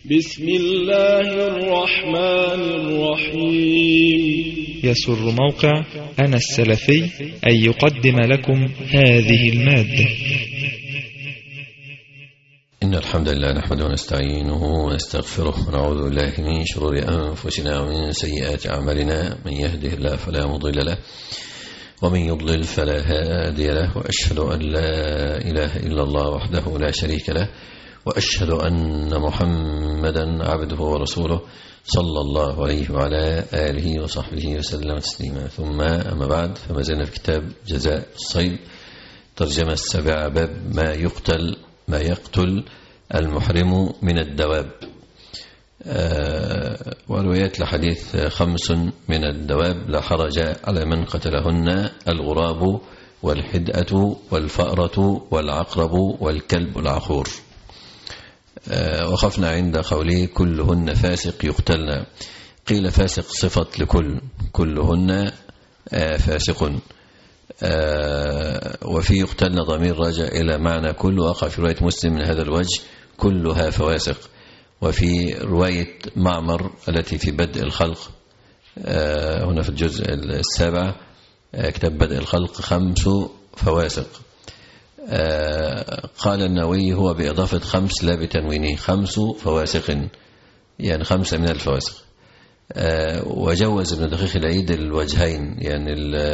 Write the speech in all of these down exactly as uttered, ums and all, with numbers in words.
بسم الله الرحمن الرحيم. يسر موقع أنا السلفي أن يقدم لكم هذه المادة. إن الحمد لله نحمده ونستعينه ونستغفره ونعوذ بالله من شرور أنفسنا ومن سيئات أعمالنا، من يهده الله فلا مضل له ومن يضلل فلا هادي له، وأشهد أن لا إله إلا الله وحده لا شريك له، وأشهد أن محمدا عبده ورسوله صلى الله عليه وعلى آله وصحبه وسلم تسليما. ثم أما بعد، فما زلنا في كتاب جزاء الصيد، ترجمة السابعة، باب ما يقتل ما يقتل المحرم من الدواب. آه وروايات لحديث خمس من الدواب لا حرج على من قتلهن: الغراب والحدأة والفأرة والعقرب والكلب العقور. آه وقفنا عند قوله كلهن فاسق يقتلن. قيل فاسق صفة لكل، كلهن آه فاسق. آه وفي يقتلن ضمير راجع إلى معنى كل، وقع في رواية مسلم من هذا الوجه كلها فواسق. وفي رواية معمر التي في بدء الخلق آه هنا في الجزء السابع آه كتاب بدء الخلق خمس فواسق. آه قال النووي هو بإضافة خمس لا بتنوينه، خمس فواسق يعني خمسة من الفواسق. آه وجوز ابن دقيق العيد الوجهين، يعني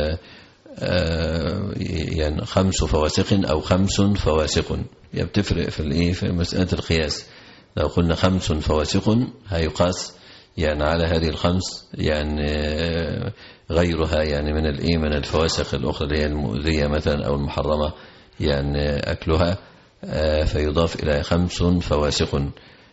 آه يعني خمس فواسق أو خمس فواسق، يعني بتفرق في الايه في مسألة القياس. لو قلنا خمس فواسق هيقاس يعني على هذه الخمس يعني آه غيرها، يعني من الايه من الفواسق الأخرى اللي هي المؤذية مثلا أو المحرمة يعني أكلها، آه فيضاف إلى خمس فواسق.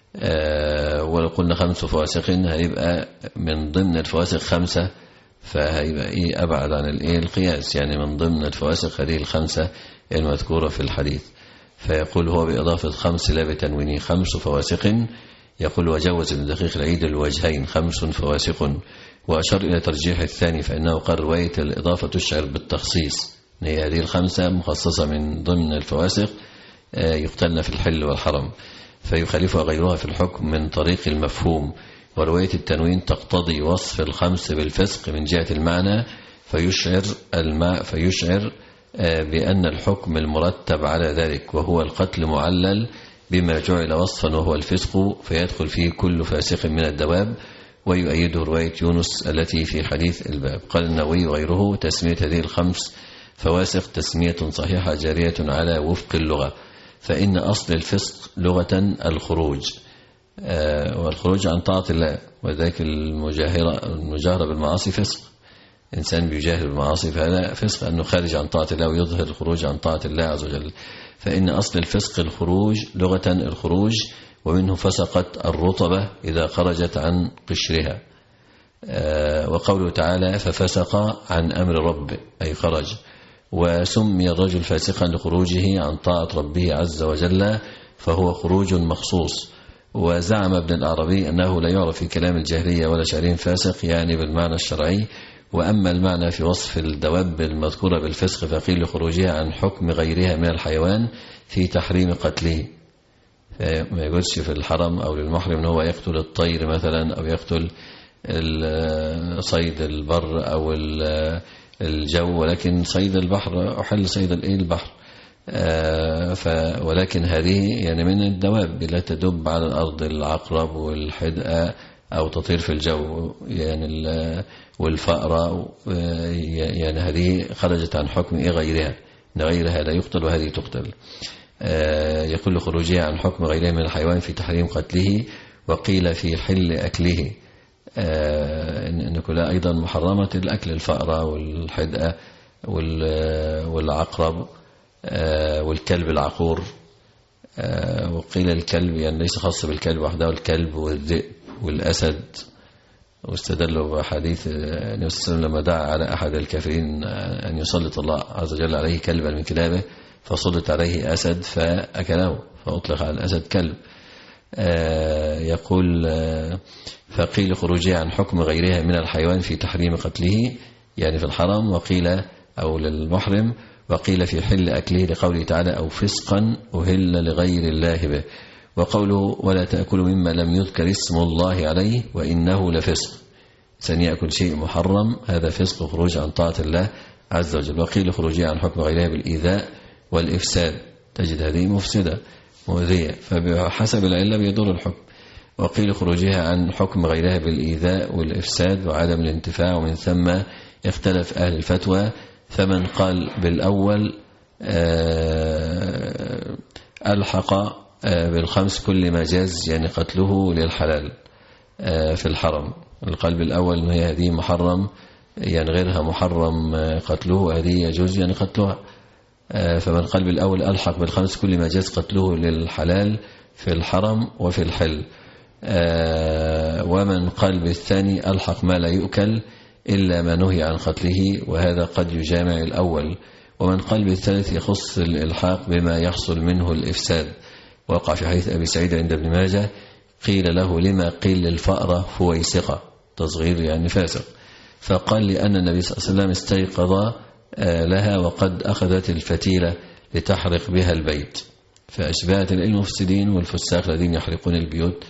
آه ولو قلنا خمس فواسق هيبقى من ضمن الفواسق خمسة، فهيبقى إيه أبعد عن الإيه القياس، يعني من ضمن الفواسق هذه الخمسة المذكورة في الحديث. فيقول هو بإضافة خمس لا بتنوينه خمس فواسق. يقول وجوز ابن دقيق العيد الوجهين خمس فواسق، وأشار إلى ترجيح الثاني، فإنه قال رواية الإضافة تشعر بالتخصيص، هي هذه الخمسة مخصصة من ضمن الفواسق يقتلن في الحل والحرم، فيخالفها غيرها في الحكم من طريق المفهوم. ورواية التنوين تقتضي وصف الخمس بالفسق من جهة المعنى، فيشعر الماء فيشعر بأن الحكم المرتب على ذلك وهو القتل معلل بما جعل وصفا وهو الفسق، فيدخل فيه كل فاسق من الدواب. ويؤيده رواية يونس التي في حديث الباب. قال النووي وغيره تسمية هذه الخمس فواسق تسمية صحيحة جارية على وفق اللغة، فإن أصل الفسق لغة الخروج، آه والخروج عن طاعة الله، وذلك المجاهرة المجاهرة بالمعاصي فسق. إنسان بيجاهر بالمعاصي فهذا فسق، أنه خارج عن طاعة الله ويظهر الخروج عن طاعة الله عز وجل. فإن أصل الفسق الخروج لغة الخروج، ومنه فسقت الرطبة إذا خرجت عن قشرها. آه وقوله تعالى ففسق عن أمر ربه أي خرج. وسمي الرجل فاسقا لخروجه عن طاعة ربه عز وجل، فهو خروج مخصوص. وزعم ابن الأعرابي أنه لا يعرف في كلام الجاهلية ولا شعرين فاسق يعني بالمعنى الشرعي. وأما المعنى في وصف الدواب المذكورة بالفسق فقيل لخروجها عن حكم غيرها من الحيوان في تحريم قتله. ما يقولش في الحرم أو للمحرم أنه هو يقتل الطير مثلا، أو يقتل صيد البر أو الجو، ولكن صيد البحر أحل صيد الإيه البحر. آه ف ولكن هذه يعني من الدواب لا تدب على الأرض، العقرب والحدأة أو تطير في الجو يعني والفأرة، يعني هذه خرجت عن حكم إيه غيرها، إن غيرها لا يقتل وهذه تقتل. آه يقول خروجها عن حكم غيرها من الحيوان في تحريم قتله. وقيل في حل أكله، آه إن كلها أيضا محرمة الأكل، الفأرة والحدأة والعقرب آه والكلب العقور. آه وقيل الكلب يعني ليس خاص بالكلب وحده، الكلب والذئب والأسد. واستدلوا بحديث النبي صلى الله عليه وسلم لما دعا على أحد الكافرين أن يسلط الله عز وجل عليه كلبا من كلابه، فسلط عليه أسد فأكله، فأطلق على الأسد كلب. آه يقول آه فقيل خروجها عن حكم غيرها من الحيوان في تحريم قتله يعني في الحرم، وقيل أو للمحرم، وقيل في حل أكله لقوله تعالى أو فسقا أهل لغير الله به. وقوله ولا تأكلوا مما لم يذكر اسم الله عليه وإنه لفسق، إنسان يأكل شيء محرم هذا فسق وخروج عن طاعة الله عز وجل. وقيل خروجه عن حكم غيرها بالإيذاء والإفساد، تجد هذه مفسدة مؤذية فبحسب العلة بيدور الحكم. وقيل خروجها عن حكم غيرها بالإيذاء والإفساد وعدم الانتفاع، ومن ثم اختلف أهل الفتوى، فمن قال بالأول ألحق بالخمس كل ما جاز يعني قتله للحلال في الحرم. القلب الأول أن هي هذه محرم يعني غيرها محرم قتله، هذه يجوز يعني قتلها. فمن قال بالأول ألحق بالخمس كل ما جاز قتله للحلال في الحرم وفي الحل. ومن قال بالثاني ألحق ما لا يؤكل إلا ما نهي عن قتله، وهذا قد يجامع الأول. ومن قال بالثالث يخص الإلحاق بما يحصل منه الإفساد، وقع في حديث أبي سعيد عند ابن ماجه قيل له لما قيل للفأرة فويسقة، تصغير يعني فاسق، فقال لأن النبي صلى الله عليه وسلم استيقظ لها وقد أخذت الفتيلة لتحرق بها البيت، فأشبهت المفسدين والفساق الذين يحرقون البيوت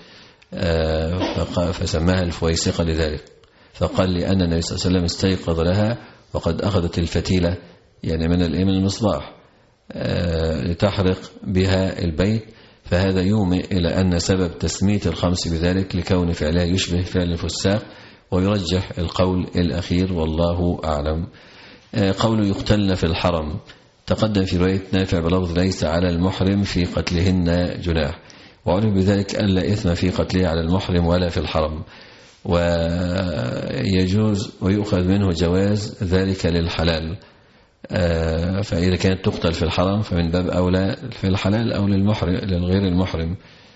فسماها الفويسقة لذلك. فقال لأن النبي صلى الله عليه وسلم استيقظ لها وقد أخذت الفتيلة يعني من من المصباح لتحرق بها البيت، فهذا يومئ إلى أن سبب تسمية الخمس بذلك لكون فعلها يشبه فعل الفساق، ويرجح القول الأخير والله أعلم. قول يقتلن في الحرم تقدم في رواية نافع بلفظ ليس على المحرم في قتلهن جناح، وعرف بذلك ألا إثم في قتله على المحرم ولا في الحرم، ويجوز ويؤخذ منه جواز ذلك للحلال. فإذا كانت تقتل في الحرم فمن باب أولى في الحلال أو للمحرم للغير المحرم،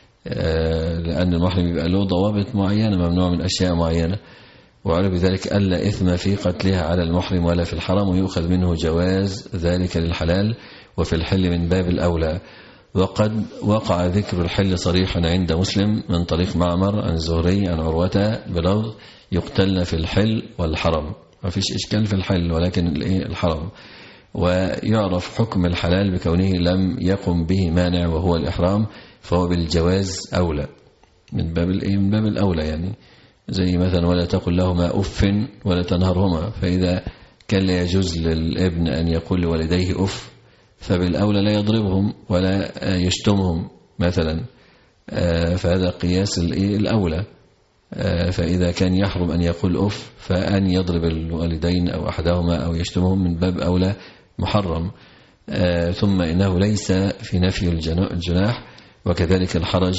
لأن المحرم يبقى له ضوابط معينة ممنوع من أشياء معينة، وعرف بذلك ألا إثم في قتلها على المحرم ولا في الحرم، ويؤخذ منه جواز ذلك للحلال وفي الحل من باب الأولى. وقد وقع ذكر الحل صريحا عند مسلم من طريق معمر عن الزهري عن عروة بلفظ يقتلن في الحل والحرم، ما فيش إشكال في الحل ولكن الحرم. ويعرف حكم الحلال بكونه لم يقم به مانع وهو الإحرام، فهو بالجواز أولى من باب من باب الأولى، يعني زي مثلا ولا تقل لهما أف ولا تنهرهما، فإذا كان لا يجوز للابن أن يقول لوالديه أف فبالأولى لا يضربهم ولا يشتمهم مثلا، فهذا قياس الأولى. فإذا كان يحرم أن يقول أف فأن يضرب الوالدين أو أحدهما أو يشتمهم من باب أولى محرم. ثم إنه ليس في نفي الجناح، وكذلك الحرج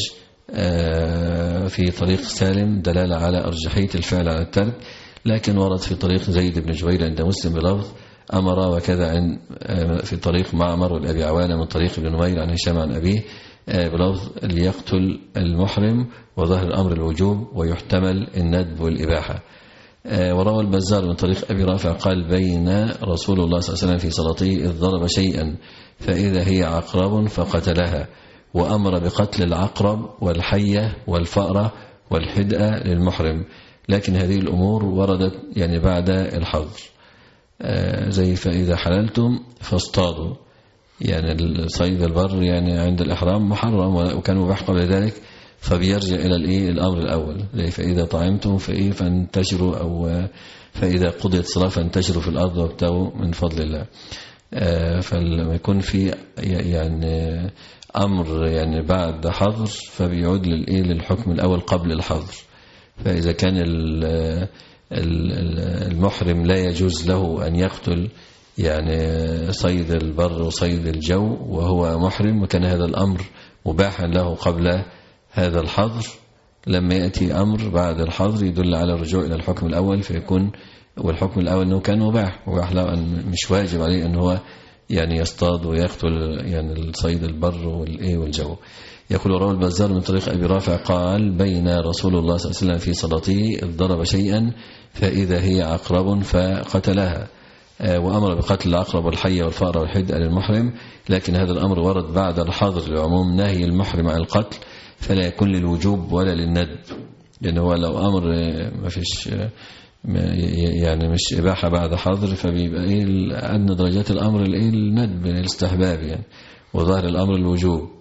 في طريق سالم دلالة على أرجحية الفعل على الترك، لكن ورد في طريق زيد بن جبير عند مسلم بلفظ أمر، وكذا عن في طريق معمر والأبي عوانة من طريق ابن نمير عن هشام عن أبيه بلفظ ليقتل المحرم، وظاهر الأمر الوجوب ويحتمل الندب والإباحة. وروى البزار من طريق أبي رافع قال بين رسول الله صلى الله عليه وسلم في صلاته إذ ضرب شيئا فإذا هي عقرب فقتلها، وأمر بقتل العقرب والحية والفأرة والحدأة للمحرم، لكن هذه الأمور وردت يعني بعد الحظر، زي فإذا حللتم فاصطادوا، يعني الصيد البر يعني عند الإحرام محرم وكان مباح قبل ذلك، فبيرجع إلى الإيه الأمر الأول، زي فإذا طعمتم فإيه فانتشروا، أو فإذا قضيت الصلاة فانتشروا في الأرض وابتغوا من فضل الله. فلما يكون في يعني أمر يعني بعد حظر فبيعود للإيه للحكم الأول قبل الحظر. فإذا كان المحرم لا يجوز له أن يقتل يعني صيد البر وصيد الجو وهو محرم، وكان هذا الأمر مباحا له قبل هذا الحظر، لما يأتي أمر بعد الحظر يدل على الرجوع إلى الحكم الأول، فيكون والحكم الأول أنه كان مباح مباح له، أن مش واجب عليه أن هو يعني يصطاد ويقتل يعني الصيد البر والإيه والجو. يقول رواه البزار من طريق أبي رافع قال بين رسول الله صلى الله عليه وسلم في صلاته إذ ضرب شيئا فإذا هي عقرب فقتلها، وأمر بقتل العقرب والحية والفأر والحدأ للمحرم، لكن هذا الأمر ورد بعد الحظر لعموم نهي المحرم عن القتل، فلا يكون للوجوب ولا للندب، لأنه هو لو أمر ما فيش يعني مش إباحة بعد حظر فبيبقى إيه أدنى درجات الأمر الإيه الندب الاستحباب يعني، وظاهر الأمر الوجوب.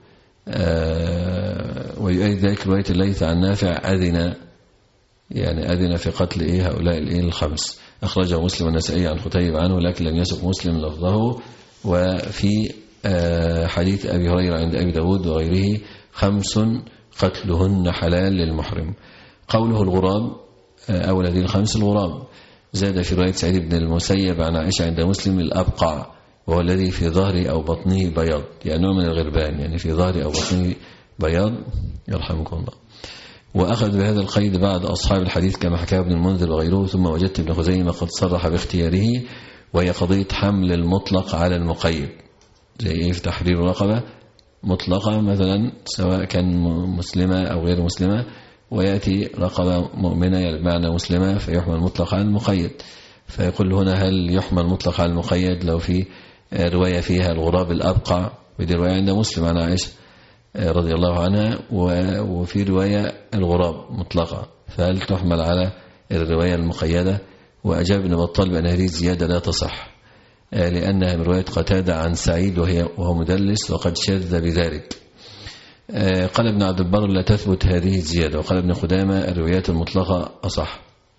ويؤيد ذلك رواية الليث عن نافع أذن يعني أذن في قتل إيه هؤلاء الإيه الخمس. أخرجه مسلم والنسائي عن قتيبة عنه لكن لم يسق مسلم لفظه. وفي حديث أبي هريرة عند أبي داود وغيره خمس قتلهن حلال للمحرم. قوله الغراب أول هذه الخمس الغراب. زاد في رواية سعيد بن المسيب عن عائشة عند مسلم الأبقع وهو الذي في ظهره أو بطنه بياض يعني نوع من الغربان يعني في ظهره أو بطنه بياض يرحمكم الله. وأخذ بهذا القيد بعض أصحاب الحديث كما حكاه ابن المنذر وغيره. ثم وجدت ابن خزيمة قد صرح باختياره وهي قضية حمل المطلق على المقيد زي إيه في تحرير رقبة مطلقة مثلا سواء كان مسلمة أو غير مسلمة ويأتي رقبة مؤمنة يعني بمعنى مسلمة فيحمل مطلق على المقيد. فيقول هنا هل يحمل مطلق على المقيد لو في رواية فيها الغراب الأبقع ودي رواية عند مسلم عن عائشة رضي الله عنها وفي رواية الغراب مطلقة فهل تحمل على الرواية المقيدة؟ وأجاب ابن بطال بأن هذه الزيادة لا تصح لأنها من رواية قتادة عن سعيد وهي وهو مدلس وقد شذ بذلك. قال ابن عبد البر لا تثبت هذه الزيادة. وقال ابن خدامة الروايات المطلقة أصح.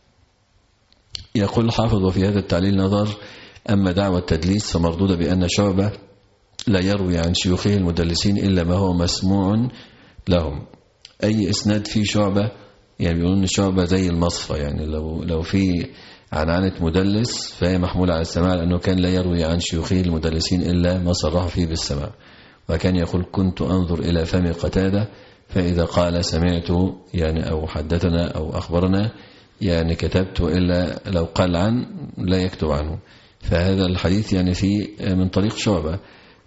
يقول الحافظ وفي هذا التعليل نظر. أما دعوة التدليس فمردودة بأن شعبة لا يروي عن شيوخه المدلسين إلا ما هو مسموع لهم. أي إسناد فيه شعبة يعني بيقولون شعبة زي المصفى يعني لو لو في عنعنة مدلس فهي محمولة على السماع لأنه كان لا يروي عن شيوخه المدلسين إلا ما صرح فيه بالسماع. وكان يقول كنت أنظر إلى فم قتادة فإذا قال سمعت يعني أو حدثنا أو أخبرنا يعني كتبت إلا لو قال عن لا يكتب عنه. فهذا الحديث يعني في من طريق شعبة.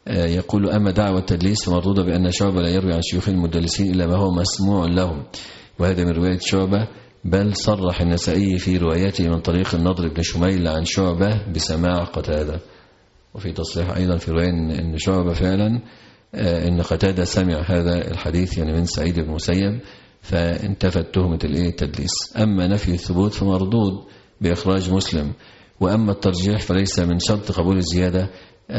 يقول أما دعوة التدليس فمردودة بأن شعبة لا يروي عن شيوخ المدلسين إلا ما هو مسموع لهم وهذا من رواية شعبة. بل صرح النسائي في روايته من طريق النضر بن شميل عن شعبة بسماع قتادة. وفي تصريح أيضا في رواية أن شعبة فعلا أن قتادة سمع هذا الحديث يعني من سعيد بن مسيب فانتفت تهمة التدليس. أما نفي الثبوت فمردود بإخراج مسلم. وأما الترجيح فليس من شرط قبول الزيادة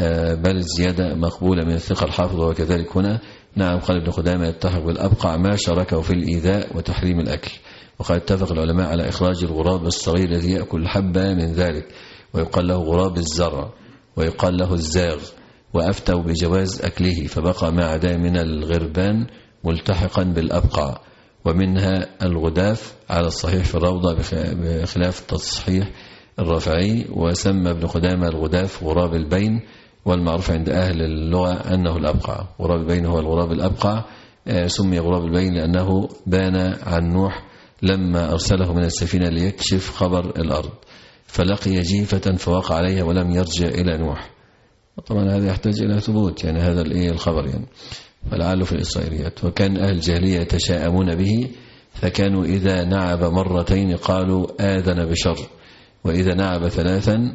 بل الزيادة مقبولة من الثقة الحافظ وكذلك هنا. نعم قال ابن خدامة يتحق بالأبقع ما شاركه في الإيذاء وتحريم الأكل. وقد اتفق العلماء على إخراج الغراب الصغير الذي يأكل حبة من ذلك ويقال له غراب الزرع ويقال له الزاغ وأفتوا بجواز أكله فبقى ما عدا من الغربان ملتحقا بالأبقع. ومنها الغداف على الصحيح في الروضة بخلاف التصحيح الرافعي. وسمى ابن خدامة الغداف غراب البين والمعروف عند أهل اللغة أنه الأبقع. غراب البين هو الغراب الأبقع. سمي غراب البين لأنه بان عن نوح لما أرسله من السفينة ليكشف خبر الأرض فلقي جيفة فوقع عليها ولم يرجع إلى نوح. طبعا هذا يحتاج إلى ثبوت يعني هذا الإيه الخبر يعني فلعله في الإسرائيليات. وكان أهل الجاهلية يتشاءمون به فكانوا إذا نعب مرتين قالوا آذن بشر وإذا نعب ثلاثا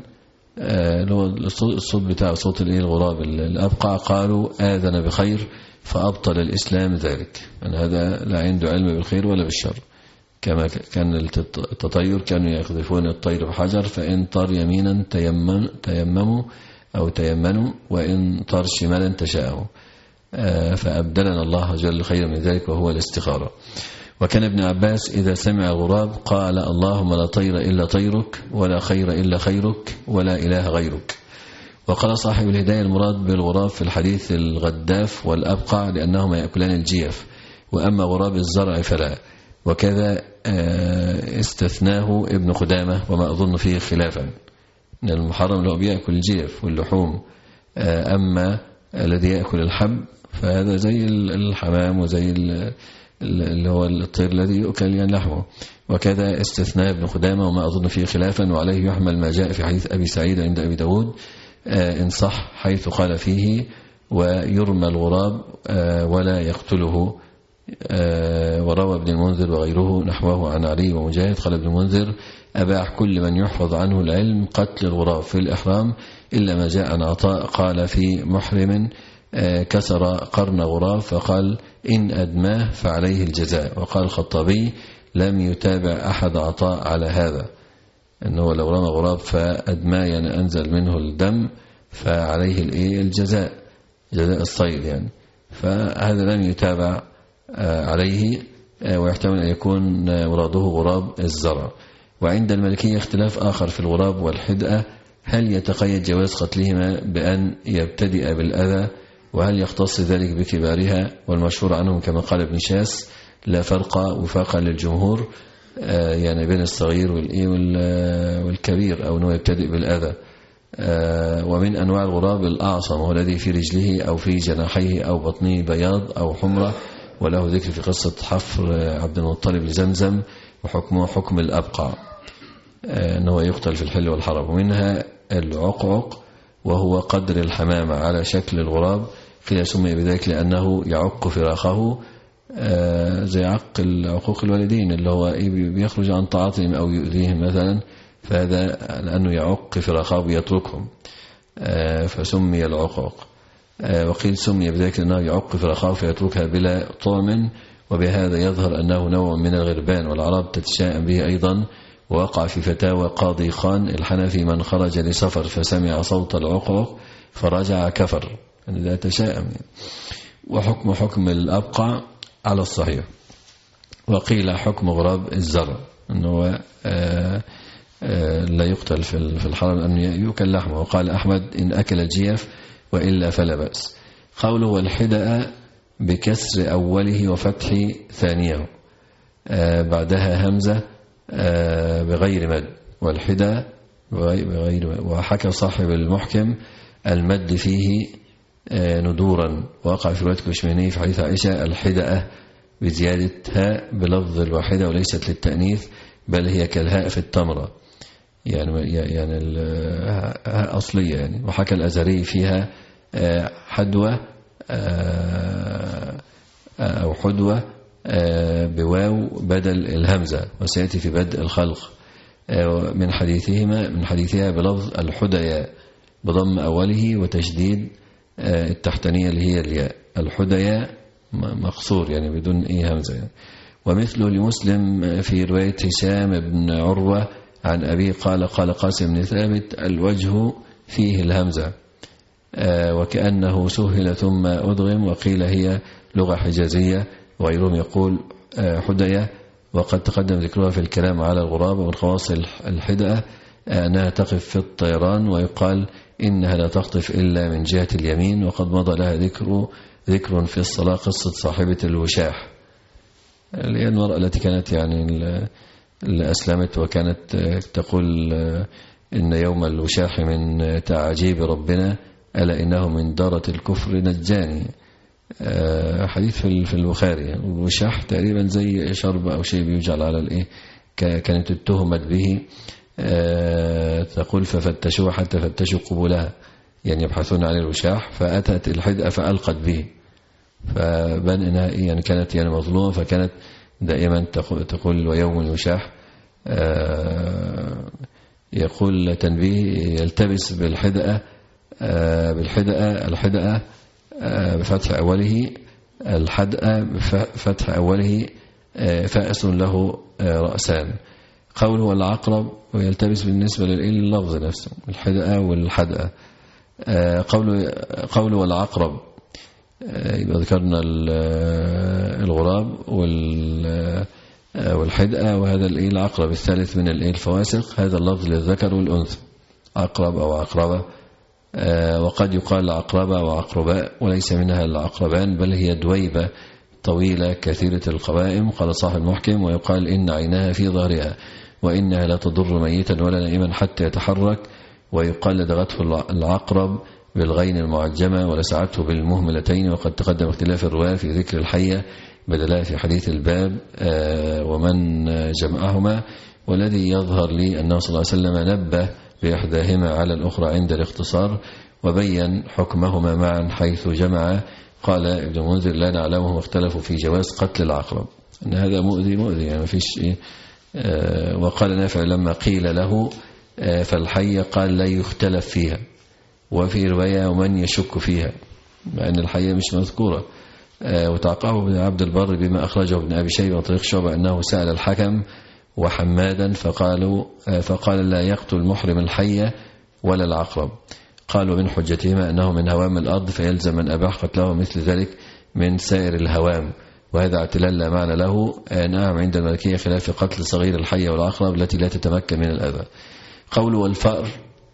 الصوت بتاع صوت الغراب الأبقع قالوا آذن بخير فأبطل الإسلام ذلك. يعني هذا لا عنده علم بالخير ولا بالشر. كما كان التطير كانوا يقذفون الطير بحجر فإن طار يمينا تيمم تيمموا أو تيمنوا وإن طار شمالا تشاءوا فأبدلنا الله جل خيرا من ذلك وهو الاستخارة. وكان ابن عباس إذا سمع الغراب قال اللهم لا طير إلا طيرك ولا خير إلا خيرك ولا إله غيرك. وقال صاحب الهداية المراد بالغراب في الحديث الغداف والأبقع لأنهما يأكلان الجيف وأما غراب الزرع فلا. وكذا استثناه ابن خدامة وما أظن فيه خلافا. المحرم له بيأكل الجيف واللحوم أما الذي يأكل الحب فهذا زي الحمام وزي اللي هو الطير الذي يؤكل يعني لحمه. وكذا استثناء ابن خدامة وما أظن فيه خلافا وعليه يحمل ما جاء في حديث أبي سعيد عند أبي داود إن صح حيث قال فيه ويرمى الغراب ولا يقتله. وروى ابن المنذر وغيره نحوه عن علي ومجاهد. قال ابن المنذر أباح كل من يحفظ عنه العلم قتل الغراب في الإحرام إلا ما جاء عن عطاء قال في محرم كسر قرن غراب فقال إن أدماه فعليه الجزاء. وقال الخطابي لم يتابع أحد عطاء على هذا أنه لو رمى غراب فأدماه يعني أنزل منه الدم فعليه الجزاء جزاء الصيد يعني فهذا لم يتابع عليه، ويحتمل أن يكون مراده غراب الزرع. وعند المالكية اختلاف آخر في الغراب والحدأة، هل يتقيد جواز قتلهما بأن يبتدئ بالأذى، وهل يختص ذلك بكبارها؟ والمشهور عنهم كما قال ابن شاس لا فرق وفاقا للجمهور يعني بين الصغير والكبير، أو أنه يبتدئ بالأذى. ومن أنواع الغراب الأعصم، هو الذي في رجله أو في جناحيه أو بطنه بياض أو حمرة، وله ذكر في قصة حفر عبد المطلب لزمزم، وحكمه حكم الأبقع أنه يقتل في الحل والحرم. ومنها العقعق، وهو قدر الحمامة على شكل الغراب، قيل سمي بذلك لأنه يعق فراخه زي عق عقوق الوالدين، اللي هو بيخرج عن طاعتهم أو يؤذيهم مثلا، فهذا لأنه يعق فراخه بيتركهم فسمي العقوق. وقيل سمي بذلك لأنه يعق فراخه فيتركها بلا طعم، وبهذا يظهر أنه نوع من الغربان، والعرب تتشائم به أيضا. ووقع في فتاوى قاضي خان الحنفي من خرج لسفر فسمع صوت العقوق فرجع كفر، يعني لا تشائم. وحكم حكم الأبقع على الصحيح. وقيل حكم غراب الزرع أنه لا يقتل في الحرم أن يؤكل لحمه. وقال أحمد إن أكل الجيف وإلا فلا بأس. قوله والحدأ بكسر أوله وفتح ثانيه، بعدها همزة بغير مد، والحدأ بغير مد. وحكى صاحب المحكم المد فيه ندورا، وقع في رواية كشميني في حديث عائشة الحدأ بزيادة هاء بلفظ الواحدة وليست للتأنيث، بل هي كالهاء في التمرة، يعني يعني الهاء أصلية يعني. وحكى الأزهري فيها حدوة أو حدوة بواو بدل الهمزة، وسيأتي في بدء الخلق من حديثهما من حديثها بلفظ الحديا بضم أوله وتشديد التحتانية اللي هي الياء. الحديا مقصور يعني بدون أي همزة يعني. ومثله لمسلم في رواية هشام بن عروة عن أبي قال قال قاسم بن ثابت الوجه فيه الهمزة، وكأنه سهل ثم أدغم. وقيل هي لغة حجازية، وغيرهم يقول حدية. وقد تقدم ذكرها في الكلام على الغراب. ومن خواص الحدأة أنها تقف في الطيران، ويقال إنها لا تخطف إلا من جهة اليمين. وقد مضى لها ذكر ذكر في الصلاة قصة صاحبة الوشاح، اللي هي المرأة التي كانت يعني اللي أسلمت وكانت تقول إن يوم الوشاح من تعجيب ربنا ألا إنه من دارة الكفر نجاني، حديث في البخاري. والوشاح تقريبا زي شرب أو شيء بيجعل على الإيه، كانت اتهمت به، تقول ففتشوها حتى فتشوا قبولها، يعني يبحثون عن الوشاح، فأتت الحدأة فألقت به، فبان إنها يعني كانت يعني مظلومة، فكانت دائما تقول ويوم الوشاح. يقول تنبيه يلتبس بالحدأة بالحدأة الحدأة بفتح أوله، الحدأة بفتح أوله فأس له رأسان. قوله العقرب ويلتبس بالنسبة لللفظ نفسه الحدأة والحدأة. قوله قوله والعقرب يبقى ذكرنا الغراب والحدأة، وهذا الايه العقرب الثالث من الايه الفواسق. هذا اللفظ للذكر والأنثى عقرب أو عقربة. وقد يقال عقربة وعقرباء، وليس منها العقربان بل هي دويبة طويلة كثيرة القوائم. قال صاحب المحكم ويقال إن عينها في ظهرها، وإنها لا تضر ميتا ولا نائما حتى يتحرك. ويقال لدغته العقرب بالغين المعجمة ولسعته بالمهملتين. وقد تقدم اختلاف الرواة في ذكر الحية بدلا في حديث الباب ومن جمعهما. والذي يظهر لي أنه صلى الله عليه وسلم نبه بإحداهما على الأخرى عند الاختصار، وبين حكمهما معا حيث جمع. قال ابن منذر لا نعلمهم اختلفوا في جواز قتل العقرب، أن هذا مؤذي مؤذي يعني ما فيش إيه. وقال نافع لما قيل له فالحية قال لا يختلف فيها، وفي رواية ومن يشك فيها، مع أن الحية مش مذكورة. وتعقبه ابن عبد البر بما أخرجه ابن أبي شيبة وطريق شعبة أنه سأل الحكم وحمادا فقالوا فقال لا يقتل المحرم الحية ولا العقرب. قالوا من حجتهما أنه من هوام الأرض فيلزم من أباح قتله، مثل ذلك من سائر الهوام، وهذا اعتلال لا معنى له. نعم عند المالكية خلاف قتل صغير الحية والعقرب التي لا تتمكن من الأذى. قول والفأر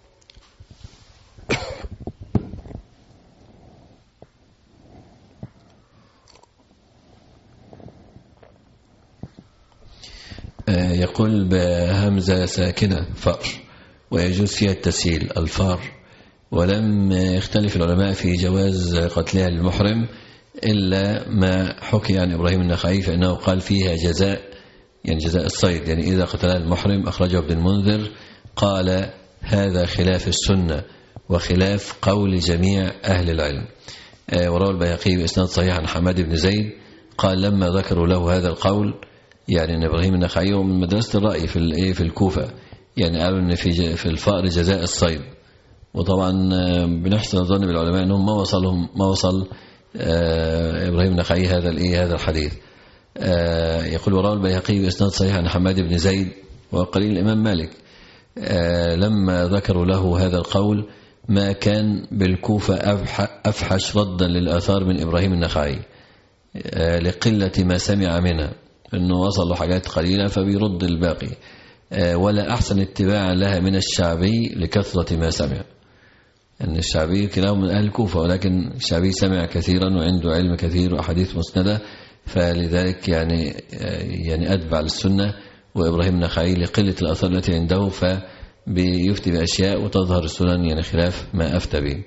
يقول بهمزة ساكنة فأر، ويجوز فيها التسهيل الفار، ولم يختلف العلماء في جواز قتلها للمحرم إلا ما حكي عن إبراهيم النخعي فإنه قال فيها جزاء، يعني جزاء الصيد، يعني إذا قتلها المحرم. أخرجه ابن المنذر قال هذا خلاف السنة وخلاف قول جميع أهل العلم. وروى البيهقي بإسناد صحيح عن حماد بن زيد قال لما ذكروا له هذا القول، يعني أن إبراهيم النخعي من مدرسة الرأي في في الكوفة، يعني قالوا أن في في الفأر جزاء الصيد. وطبعا بنحسن الظن بالعلماء أنهم ما وصلهم ما وصل إبراهيم النخعي هذا الإيه هذا الحديث. يقول وروى البيهقي بإسناد صحيح عن حماد بن زيد وقليل الإمام مالك لما ذكروا له هذا القول ما كان بالكوفة أفحش ردا للآثار من إبراهيم النخعي لقلة ما سمع منها، أنه وصل له حاجات قليلة فبيرد الباقي، ولا أحسن اتباعا لها من الشعبي لكثرة ما سمع. أن الشعبي كلاهم من أهل الكوفة، ولكن الشعبي سمع كثيرا وعنده علم كثير وأحاديث مسندة، فلذلك يعني يعني أتبع للسنة. وإبراهيم النخعي لقلة الآثار التي عنده فبيفتي بأشياء وتظهر السنن يعني خلاف ما أفتى به.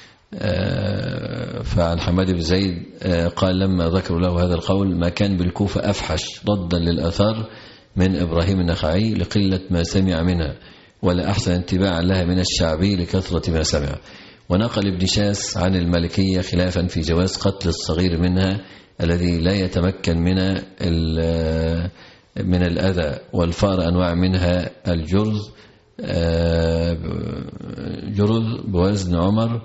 فعن حماد بن زيد قال لما ذكروا له هذا القول ما كان بالكوفة أفحش ردا للآثار من إبراهيم النخعي لقلة ما سمع منها، ولا أحسن اتباعا لها من الشعبي لكثرة ما سمع. ونقل ابن شاس عن المالكية خلافا في جواز قتل الصغير منها الذي لا يتمكن من من الأذى، والفار أنواع منها الجرذ جرذ بوزن عمر،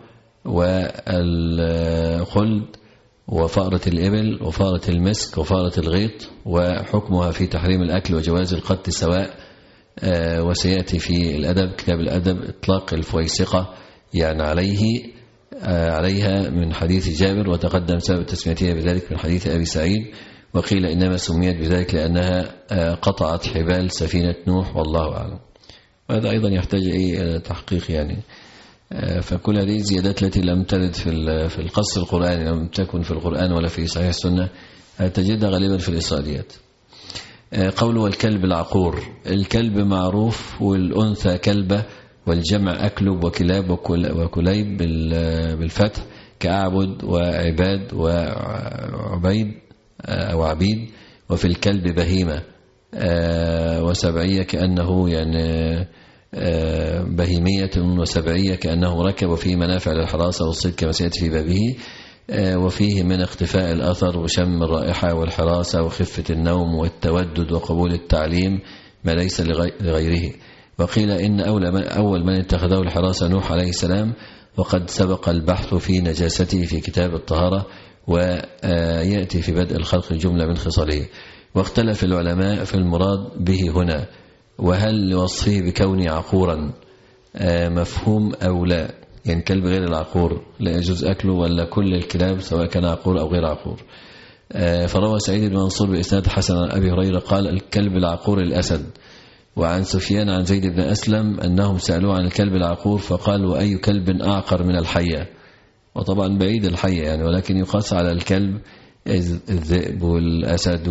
والخلد، وفأرة الإبل، وفأرة المسك، وفأرة الغيط، وحكمها في تحريم الأكل وجواز القتل سواء. وسيأتي في الأدب كتاب الأدب إطلاق الفويسقة يعني عليه عليها من حديث جابر، وتقدم سبب تسميتها بذلك من حديث أبي سعيد، وقيل إنما سميت بذلك لأنها قطعت حبال سفينة نوح، والله أعلم. وهذا أيضا يحتاج إلى تحقيق يعني. فكل هذه الزيادات التي لم ترد في في القص القرآني، لم تكن في القرآن ولا في صحيح السنة، تجدها غالبا في الإسرائيليات. قول والكلب العقور، الكلب معروف والأنثى كلبة، والجمع أكلب وكلاب وكليب بالفتح كأعبد وعباد وعبيد أو عبيد. وفي الكلب بهيمة وسبعية كأنه يعني بهيمية، وسبعية كأنه ركب، وفيه منافع للحراسة والصيد كما سيأتي في بابه. وفيه من اختفاء الأثر وشم الرائحة والحراسة وخفة النوم والتودد وقبول التعليم ما ليس لغيره. وقيل إن أول من اتخذه الحراسة نوح عليه السلام، وقد سبق البحث في نجاسته في كتاب الطهارة، ويأتي في بدء الخلق جملة من خصاله. واختلف العلماء في المراد به هنا، وهل لوصفه بكونه عقورا مفهوم أو لا، يعني كلب غير العقور لا يجوز أكله، ولا كل الكلاب سواء كان عقور أو غير عقور. فروى سعيد بن منصور بإسناد حسن عن أبي هريرة قال الكلب العقور الأسد. وعن سفيان عن زيد بن أسلم أنهم سألوا عن الكلب العقور فقال وأي كلب أعقر من الحية، وطبعا بعيد الحية يعني، ولكن يقاس على الكلب الذئب والأسد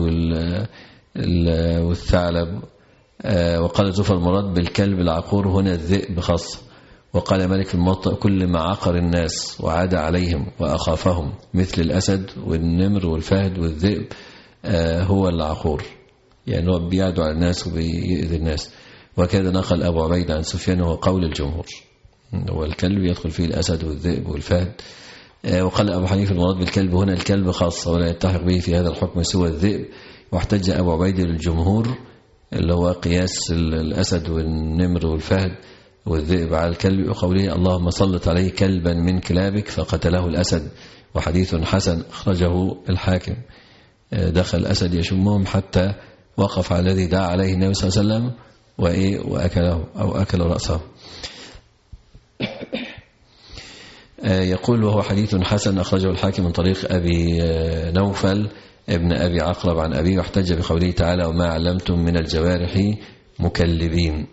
والثعلب. وقال زفر المراد بالكلب العقور هنا الذئب خاصة. وقال مالك الموطأ كل ما عقر الناس وعاد عليهم وأخافهم مثل الأسد والنمر والفهد والذئب هو العقور، يعني هو بيعدو على الناس وبيؤذي الناس. وكذا نقل أبو عبيد عن سفيان وهو قول الجمهور، هو الكلب يدخل فيه الأسد والذئب والفهد. وقال أبو حنيفة المراد بالكلب هنا الكلب خاصة، ولا يتحق به في هذا الحكم سوى الذئب. واحتج أبو عبيد للجمهور اللي هو قياس الأسد والنمر والفهد والذئب على الكلب، وقوله اللهم صلت عليه كلبا من كلابك فقتله الأسد، وحديث حسن أخرجه الحاكم. دخل الأسد يشمهم حتى وقف على الذي دعا عليه النبي صلى الله عليه وسلم وإيه وأكله أو أكل رأسه. يقول وهو حديث حسن أخرجه الحاكم من طريق أبي نوفل ابن أبي عقرب عن أبي، واحتج بقوله تعالى وما علمتم من الجوارح مكلبين،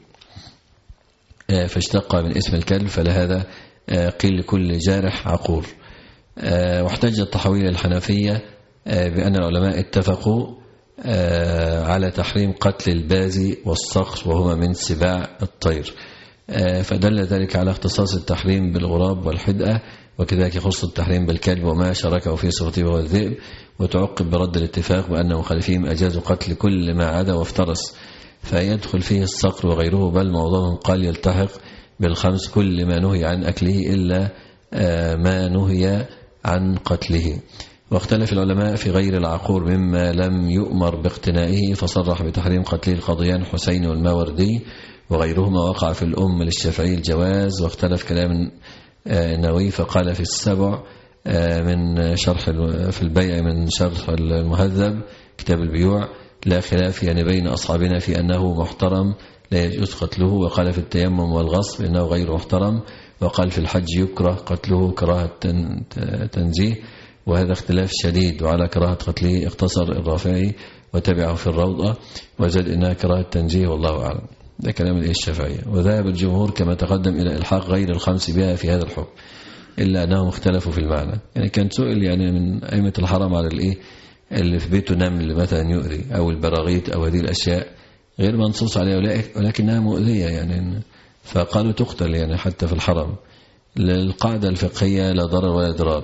فاشتق من اسم الكلب، فلهذا قيل لكل جارح عقور. واحتج الطحاوي الحنفية بأن العلماء اتفقوا على تحريم قتل البازي والصقر وهما من سباع الطير، فدل ذلك على اختصاص التحريم بالغراب والحدأة، وكذلك يخص التحريم بالكلب وما شاركه في صفته وهو الذئب. وتعقب برد الاتفاق بأن مخالفين أجازوا قتل كل ما عدا وافترس، فيدخل فيه الصقر وغيره، بل معظمهم قال يلتحق بالخمس كل ما نهي عن أكله إلا ما نهي عن قتله. واختلف العلماء في غير العقور مما لم يؤمر باقتنائه، فصرح بتحريم قتله القاضيان حسين والماوردي وغيرهما. وقع في الأم للشافعي الجواز، واختلف كلام النووي فقال في السبع من شرح في البيع من شرح المهذب كتاب البيوع لا خلاف يعني بين أصحابنا في أنه محترم لا يجوز قتله. وقال في التيمم والغصب إنه غير محترم. وقال في الحج يكره قتله كراهة تنزيه، وهذا اختلاف شديد. وعلى كراهة قتله اقتصر الرافعي وتبعه في الروضة وزاد إنها كراهة تنزيه والله أعلم. ده كلام الشافعية. وذهب الجمهور كما تقدم إلى إلحاق غير الخمس بها في هذا الحكم، إلا أنهم اختلفوا في المعنى. يعني كان سئل يعني من أئمة الحرم على الإيه اللي في بيته نمل مثلا يؤذي أو البراغيث أو هذه الأشياء غير منصوص عليها ولكنها مؤذية يعني، فقالوا تقتل يعني حتى في الحرم للقاعدة الفقهية لا ضرر ولا ضرار،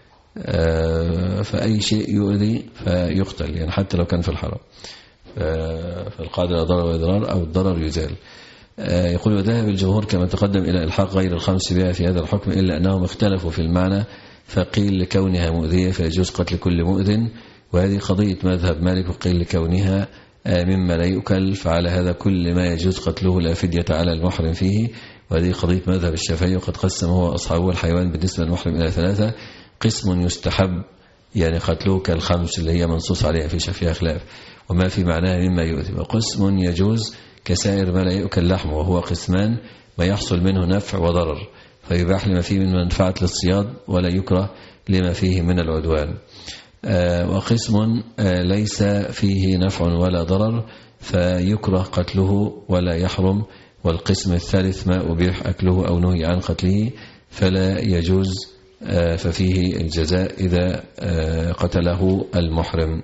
فأي شيء يؤذي فيقتل يعني حتى لو كان في الحرم، فالقاعدة لا ضرر ولا ضرار أو الضرر يزال. يقول وذهب الجمهور كما تقدم إلى إلحاق غير الخمس بها في هذا الحكم، إلا أنهم اختلفوا في المعنى، فقيل لكونها مؤذية فيجوز قتل كل مؤذن، وهذه قضية مذهب مالك. وقيل لكونها مما لا يؤكل، فعلى هذا كل ما يجوز قتله لا فدية على المحرم فيه، وهذه قضية مذهب الشافعي. وقد قسم هو أصحابه الحيوان بالنسبة للمحرم إلى ثلاثة، قسم يستحب يعني قتله كالخمس اللي هي منصوص عليها في فيها خلاف وما في معناها مما يؤذي، وقسم يجوز كسائر ما لا يؤكل لحمه، وهو قسمان ما يحصل منه نفع وضرر، فيباح لما فيه من منفعة للصياد ولا يكره لما فيه من العدوان. وقسم ليس فيه نفع ولا ضرر فيكره قتله ولا يحرم. والقسم الثالث ما أبيح أكله أو نهي عن قتله فلا يجوز، ففيه الجزاء إذا قتله المحرم.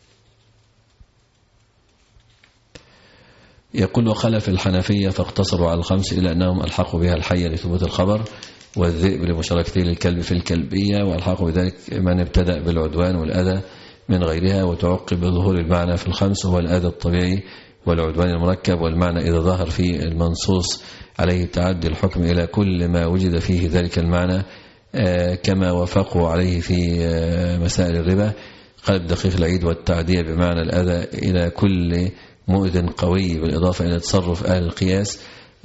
يقول وخلف الحنفية فاقتصروا على الخمس إلى أنهم ألحقوا بها الحية لثبوت الخبر، والذئب لمشاركته للكلب في الكلبية، وألحقوا بذلك من ابتدأ بالعدوان والأذى من غيرها. وتعقب بظهور المعنى في الخمس هو الأذى الطبيعي والعدوان المركب، والمعنى إذا ظهر في المنصوص عليه تعدي الحكم إلى كل ما وجد فيه ذلك المعنى، كما وافقوا عليه في مسائل الربا. قلب دقيق العيد والتعدية بمعنى الأذى إلى كل مؤذن قوي، بالإضافة إلى تصرف أهل القياس،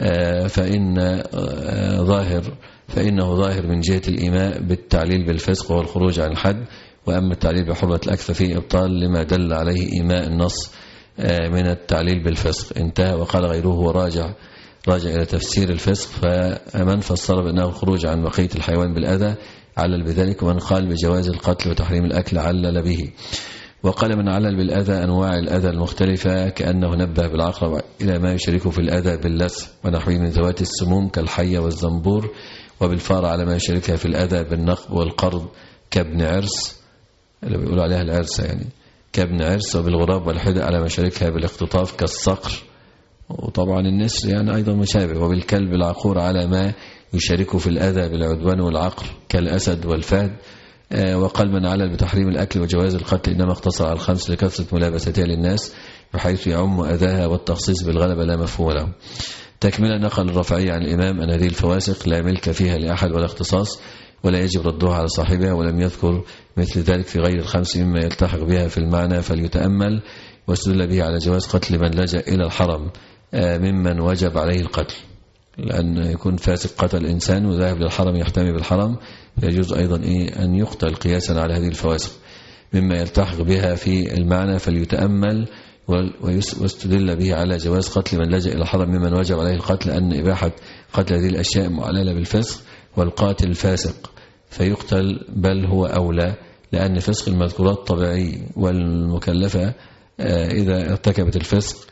فإن ظاهر فإنه ظاهر من جهة الإيماء بالتعليل بالفسق والخروج عن الحد. وأما التعليل بحرمة الأكثر فيه إبطال لما دل عليه إيماء النص من التعليل بالفسق. انتهى. وقال غيره وراجع راجع إلى تفسير الفسق، فمن فسر بأنه خروج عن بقية الحيوان بالأذى علل بذلك، ومن قال بجواز القتل وتحريم الأكل علل به. وقال من علل بالأذى أنواع الأذى المختلفة، كأنه نبه بالعقرب إلى ما يشاركه في الأذى باللسع ونحوه من ذوات السموم كالحية والزنبور، وبالفار على ما يشاركها في الأذى بالنقب والقرض كابن عرس اللي بيقولوا عليها العرسة يعني كابن عرس، وبالغراب والحدة على ما يشاركها بالاختطاف كالصقر، وطبعا النسر يعني أيضا مشابه. وبالكلب العقور على ما يشاركه في الأذى بالعدوان والعقر كالأسد والفهد. وقال من علل بتحريم الأكل وجواز القتل إنما اقتصر على الخمس لكثرة ملابستها للناس، بحيث يعم أذاها، والتخصيص بالغلبة لا مفهوم له. تكملة نقل الرافعي عن الإمام أن هذه الفواسق لا ملك فيها لأحد ولا اختصاص، ولا يجب ردها على صاحبها، ولم يذكر مثل ذلك في غير الخمس مما يلتحق بها في المعنى فليتأمل. واستدل به على جواز قتل من لجأ إلى الحرم ممن وجب عليه القتل، لأن يكون فاسق قتل إنسان وذاهب للحرم يحتمي بالحرم، يجوز أيضا إيه أن يقتل قياسا على هذه الفواسق مما يلتحق بها في المعنى فليتأمل. واستدل به على جواز قتل من لجأ إلى الحرم ممن وجب عليه القتل، أن إباحة قتل هذه الأشياء معللة بالفسق، والقاتل الفاسق فيقتل، بل هو أولى، لأن فسق المذكورات طبيعي، والمكلفة إذا ارتكبت الفسق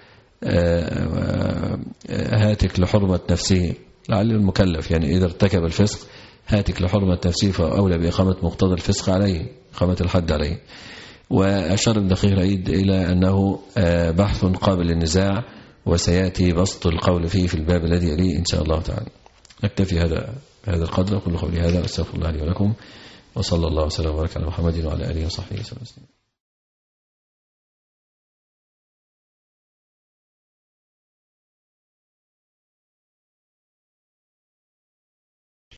هاتك لحرمة نفسه، لعل المكلف يعني إذا ارتكب الفسق هاتك لحرمة نفسه فأولى بإقامة مقتضى الفسق عليه، إقامة الحد عليه. وأشار ابن دقيق العيد إلى أنه بحث قابل للنزاع، وسيأتي بسط القول فيه في الباب الذي يليه إن شاء الله تعالى. نكتفي هذا هذا القدر، وكل قولي هذا أستغفر الله لي ولكم، وصلى الله وسلم وبارك على محمد وعلى آله وصحبه وسلم.